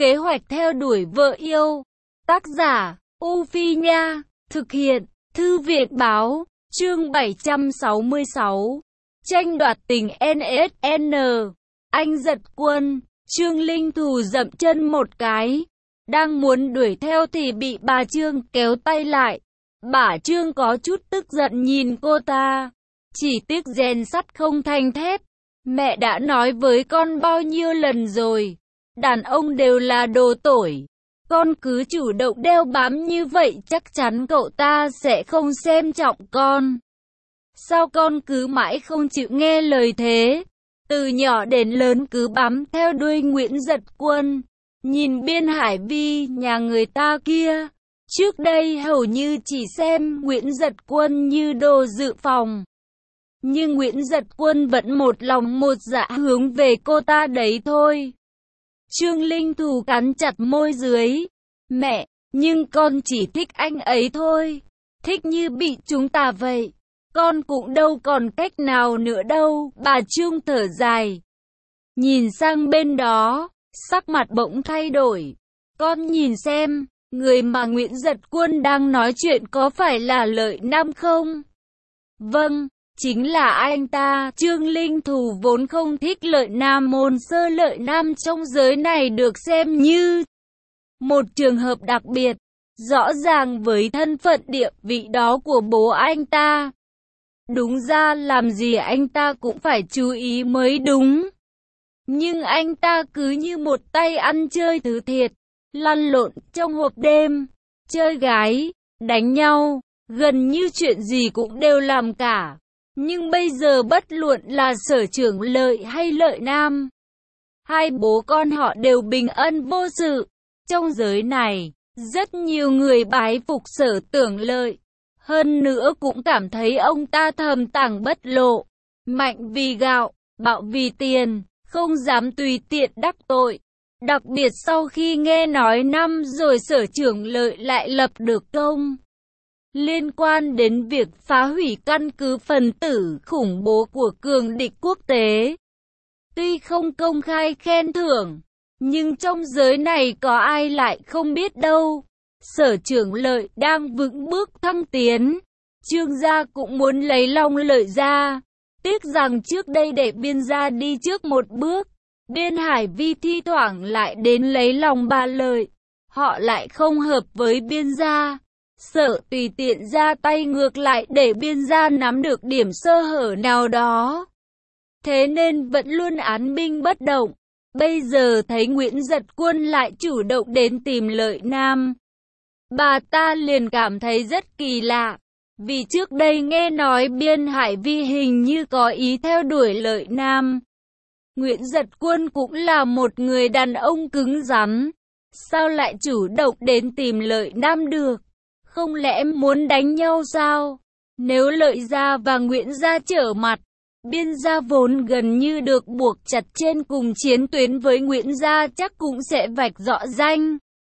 Kế hoạch theo đuổi vợ yêu. Tác giả, U Phi Nha. Thực hiện, Thư viện Báo. Chương 766. Tranh đoạt tình NSN. Anh giật quân. Trương Linh Thù dậm chân một cái. Đang muốn đuổi theo thì bị bà Trương kéo tay lại. Bà Trương có chút tức giận nhìn cô ta. Chỉ tiếc rèn sắt không thành thép. Mẹ đã nói với con bao nhiêu lần rồi. Đàn ông đều là đồ tỏi. Con cứ chủ động đeo bám như vậy chắc chắn cậu ta sẽ không xem trọng con. Sao con cứ mãi không chịu nghe lời thế? Từ nhỏ đến lớn cứ bám theo đuôi Nguyễn Giật Quân. Nhìn Biên Hải Vi nhà người ta kia. Trước đây hầu như chỉ xem Nguyễn Giật Quân như đồ dự phòng. Nhưng Nguyễn Giật Quân vẫn một lòng một dạ hướng về cô ta đấy thôi. Trương Linh Thù cắn chặt môi dưới. Mẹ, nhưng con chỉ thích anh ấy thôi. Thích như bị chúng ta vậy. Con cũng đâu còn cách nào nữa đâu. Bà Trương thở dài. Nhìn sang bên đó, sắc mặt bỗng thay đổi. Con nhìn xem, người mà Nguyễn Giật Quân đang nói chuyện có phải là Lợi Nam không? Vâng, chính là anh ta. Trương Linh Thù vốn không thích Lợi Nam. Môn Sơ Lợi Nam trong giới này được xem như một trường hợp đặc biệt, rõ ràng với thân phận địa vị đó của bố anh ta. Đúng ra làm gì anh ta cũng phải chú ý mới đúng. Nhưng anh ta cứ như một tay ăn chơi thứ thiệt, lăn lộn trong hộp đêm, chơi gái, đánh nhau, gần như chuyện gì cũng đều làm cả. Nhưng bây giờ bất luận là Sở Trưởng Lợi hay Lợi Nam, hai bố con họ đều bình an vô sự. Trong giới này, rất nhiều người bái phục Sở Tưởng Lợi. Hơn nữa cũng cảm thấy ông ta thầm tàng bất lộ. Mạnh vì gạo, bạo vì tiền, không dám tùy tiện đắc tội. Đặc biệt sau khi nghe nói năm rồi Sở Trưởng Lợi lại lập được công liên quan đến việc phá hủy căn cứ phần tử khủng bố của cường địch quốc tế. Tuy không công khai khen thưởng, nhưng trong giới này có ai lại không biết đâu. Sở Trưởng Lợi đang vững bước thăng tiến. Trương gia cũng muốn lấy lòng Lợi gia. Tiếc rằng trước đây để Biên gia đi trước một bước, Biên Hải Vi thi thoảng lại đến lấy lòng bà Lợi. Họ lại không hợp với Biên gia. Sợ tùy tiện ra tay ngược lại để Biên gia nắm được điểm sơ hở nào đó. Thế nên vẫn luôn án binh bất động. Bây giờ thấy Nguyễn Giật Quân lại chủ động đến tìm Lợi Nam. Bà ta liền cảm thấy rất kỳ lạ. Vì trước đây nghe nói Biên Hải Vi hình như có ý theo đuổi Lợi Nam. Nguyễn Giật Quân cũng là một người đàn ông cứng rắn. Sao lại chủ động đến tìm Lợi Nam được? Không lẽ muốn đánh nhau sao? Nếu Lợi gia và Nguyễn gia trở mặt, Biên gia vốn gần như được buộc chặt trên cùng chiến tuyến với Nguyễn gia chắc cũng sẽ vạch rõ ranh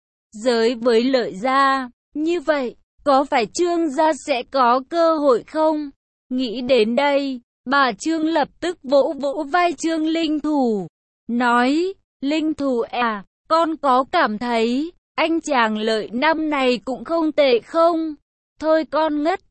giới với Lợi gia. Như vậy, có phải Trương gia sẽ có cơ hội không? Nghĩ đến đây, bà Trương lập tức vỗ vỗ vai Trương Linh Thù, nói, Linh Thù à, con có cảm thấy anh chàng Lợi Nam này cũng không tệ không? Thôi con ngất,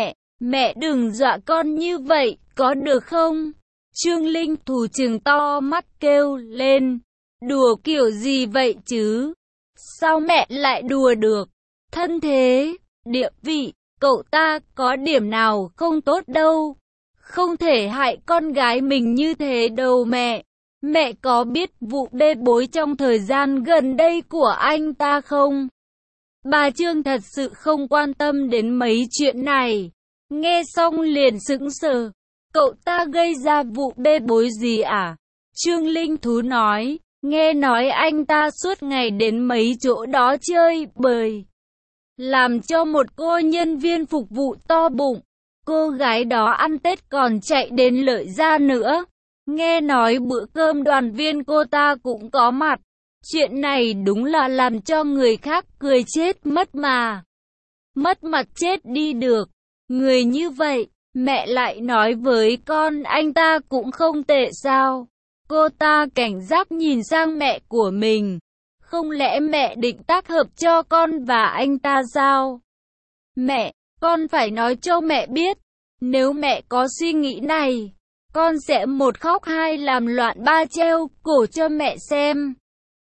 mẹ đừng dọa con như vậy, có được không? Trương Linh Thù trừng to mắt kêu lên, đùa kiểu gì vậy chứ? Sao mẹ lại đùa được? Thân thế, địa vị, cậu ta có điểm nào không tốt đâu. Không thể hại con gái mình như thế đâu mẹ. Mẹ có biết vụ bê bối trong thời gian gần đây của anh ta không? Bà Trương thật sự không quan tâm đến mấy chuyện này. Nghe xong liền sững sờ. Cậu ta gây ra vụ bê bối gì à? Trương Linh Thú nói, nghe nói anh ta suốt ngày đến mấy chỗ đó chơi bời, làm cho một cô nhân viên phục vụ to bụng. Cô gái đó ăn Tết còn chạy đến Lợi gia nữa. Nghe nói bữa cơm đoàn viên cô ta cũng có mặt. Chuyện này đúng là làm cho người khác cười chết mất mà. Mất mặt chết đi được. Người như vậy, mẹ lại nói với con anh ta cũng không tệ sao? Cô ta cảnh giác nhìn sang mẹ của mình. Không lẽ mẹ định tác hợp cho con và anh ta sao? Mẹ, con phải nói cho mẹ biết. Nếu mẹ có suy nghĩ này, con sẽ một khóc hai làm loạn ba treo cổ cho mẹ xem.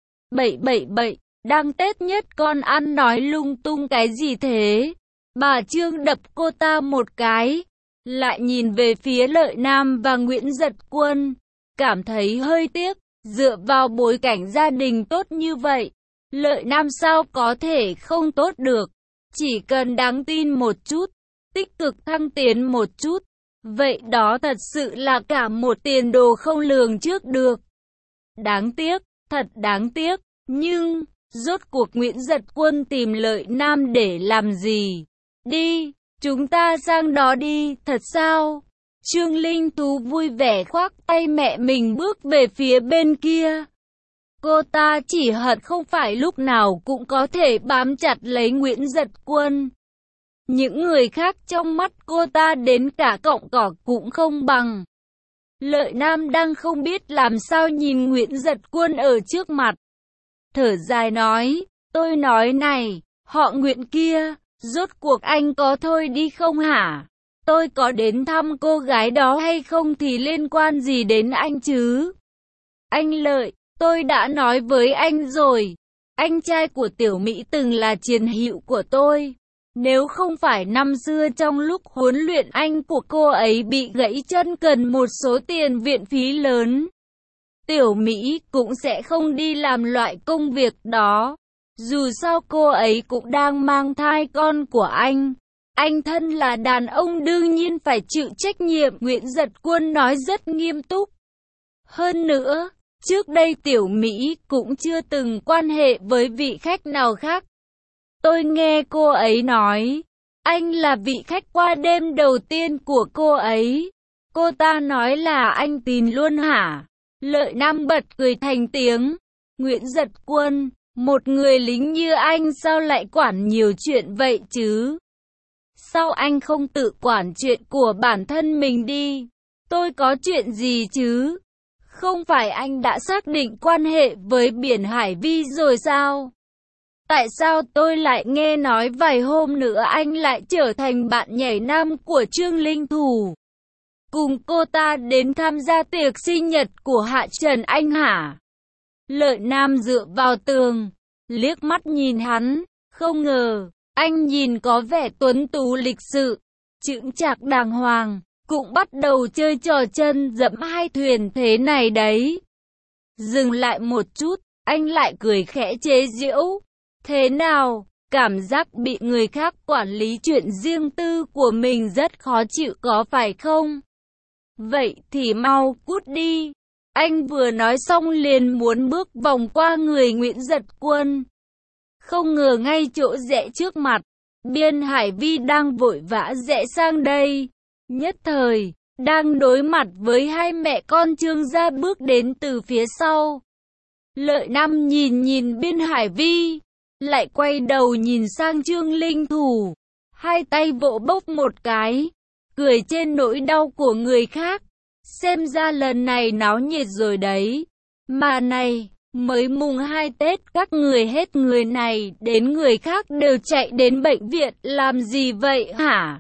Bậy, đang Tết nhất con ăn nói lung tung cái gì thế? Bà Trương đập cô ta một cái, lại nhìn về phía Lợi Nam và Nguyễn Giật Quân, cảm thấy hơi tiếc. Dựa vào bối cảnh gia đình tốt như vậy, Lợi Nam sao có thể không tốt được? Chỉ cần đáng tin một chút, tích cực thăng tiến một chút, vậy đó thật sự là cả một tiền đồ không lường trước được. Đáng tiếc, thật đáng tiếc, nhưng rốt cuộc Nguyễn Giật Quân tìm Lợi Nam để làm gì? Đi, chúng ta sang đó đi, thật sao? Trương Linh Tú vui vẻ khoác tay mẹ mình bước về phía bên kia. Cô ta chỉ hận không phải lúc nào cũng có thể bám chặt lấy Nguyễn Giật Quân. Những người khác trong mắt cô ta đến cả cọng cỏ cũng không bằng. Lợi Nam đang không biết làm sao nhìn Nguyễn Giật Quân ở trước mặt. Thở dài nói, tôi nói này, họ Nguyễn kia, rốt cuộc anh có thôi đi không hả? Tôi có đến thăm cô gái đó hay không thì liên quan gì đến anh chứ? Anh Lợi, tôi đã nói với anh rồi, anh trai của Tiểu Mỹ từng là chiến hữu của tôi. Nếu không phải năm xưa trong lúc huấn luyện anh của cô ấy bị gãy chân cần một số tiền viện phí lớn, Tiểu Mỹ cũng sẽ không đi làm loại công việc đó. Dù sao cô ấy cũng đang mang thai con của anh. Anh thân là đàn ông đương nhiên phải chịu trách nhiệm, Nguyễn Giật Quân nói rất nghiêm túc. Hơn nữa, trước đây Tiểu Mỹ cũng chưa từng quan hệ với vị khách nào khác. Tôi nghe cô ấy nói, anh là vị khách qua đêm đầu tiên của cô ấy. Cô ta nói là anh tin luôn hả? Lợi Nam bật cười thành tiếng. Nguyễn Giật Quân, một người lính như anh sao lại quản nhiều chuyện vậy chứ? Sao anh không tự quản chuyện của bản thân mình đi? Tôi có chuyện gì chứ? Không phải anh đã xác định quan hệ với Biển Hải Vi rồi sao? Tại sao tôi lại nghe nói vài hôm nữa anh lại trở thành bạn nhảy nam của Trương Linh Thủ? Cùng cô ta đến tham gia tiệc sinh nhật của Hạ Trần Anh hả? Lợi Nam dựa vào tường, liếc mắt nhìn hắn, không ngờ, anh nhìn có vẻ tuấn tú lịch sự, chững chạc đàng hoàng, cũng bắt đầu chơi trò chân dẫm hai thuyền thế này đấy. Dừng lại một chút, anh lại cười khẽ chế giễu. Thế nào, cảm giác bị người khác quản lý chuyện riêng tư của mình rất khó chịu có phải không? Vậy thì mau cút đi. Anh vừa nói xong liền muốn bước vòng qua người Nguyễn Giật Quân. Không ngờ ngay chỗ rẽ trước mặt, Biên Hải Vi đang vội vã rẽ sang đây. Nhất thời, đang đối mặt với hai mẹ con Trương gia bước đến từ phía sau. Lợi Nam nhìn Biên Hải Vi, lại quay đầu nhìn sang Trương Linh Thủ, hai tay vỗ bốc một cái, cười trên nỗi đau của người khác. Xem ra lần này náo nhiệt rồi đấy. Mà này, mới mùng 2 Tết các người hết người này đến người khác đều chạy đến bệnh viện làm gì vậy hả?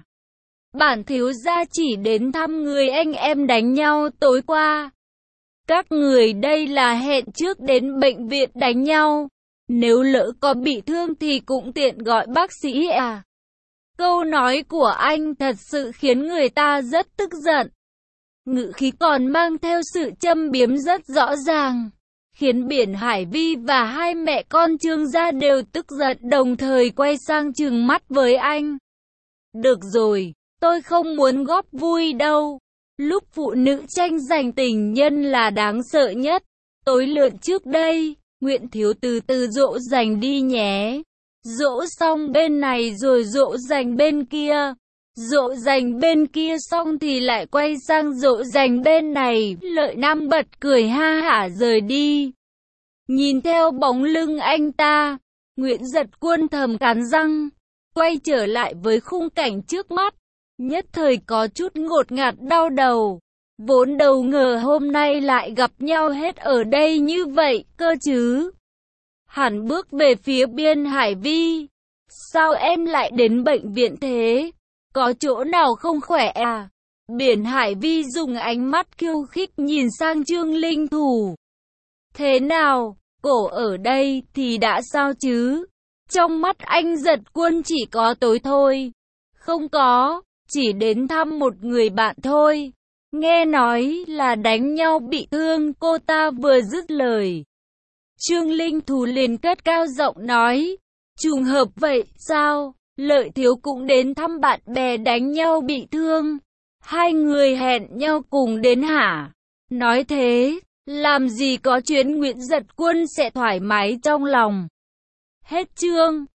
Bản thiếu gia chỉ đến thăm người anh em đánh nhau tối qua. Các người đây là hẹn trước đến bệnh viện đánh nhau. Nếu lỡ có bị thương thì cũng tiện gọi bác sĩ à? Câu nói của anh thật sự khiến người ta rất tức giận. Ngữ khí còn mang theo sự châm biếm rất rõ ràng, khiến Biển Hải Vi và hai mẹ con Trương gia đều tức giận đồng thời quay sang trừng mắt với anh. Được rồi, tôi không muốn góp vui đâu. Lúc phụ nữ tranh giành tình nhân là đáng sợ nhất. Tối lượn trước đây, Nguyễn thiếu từ từ dỗ dành đi nhé. Dỗ xong bên này rồi dỗ dành bên kia. Dỗ dành bên kia xong thì lại quay sang dỗ dành bên này. Lợi Nam bật cười ha hả rời đi. Nhìn theo bóng lưng anh ta, Nguyễn Giật Quân thầm cắn răng, quay trở lại với khung cảnh trước mắt. Nhất thời có chút ngột ngạt đau đầu. Vốn đầu ngờ hôm nay lại gặp nhau hết ở đây như vậy cơ chứ. Hắn bước về phía Biên Hải Vi. Sao em lại đến bệnh viện thế? Có chỗ nào không khỏe à? Biên Hải Vi dùng ánh mắt khiêu khích nhìn sang Trương Linh Thủ. Thế nào, cổ ở đây thì đã sao chứ? Trong mắt anh Giật Quân chỉ có tối thôi. Không có, chỉ đến thăm một người bạn thôi. Nghe nói là đánh nhau bị thương, cô ta vừa dứt lời. Trương Linh Thủ liền cất cao giọng nói. Trùng hợp vậy sao? Lợi Thiếu cũng đến thăm bạn bè đánh nhau bị thương. Hai người hẹn nhau cùng đến hả? Nói thế, làm gì có chuyện Nguyễn Giật Quân sẽ thoải mái trong lòng. Hết chương.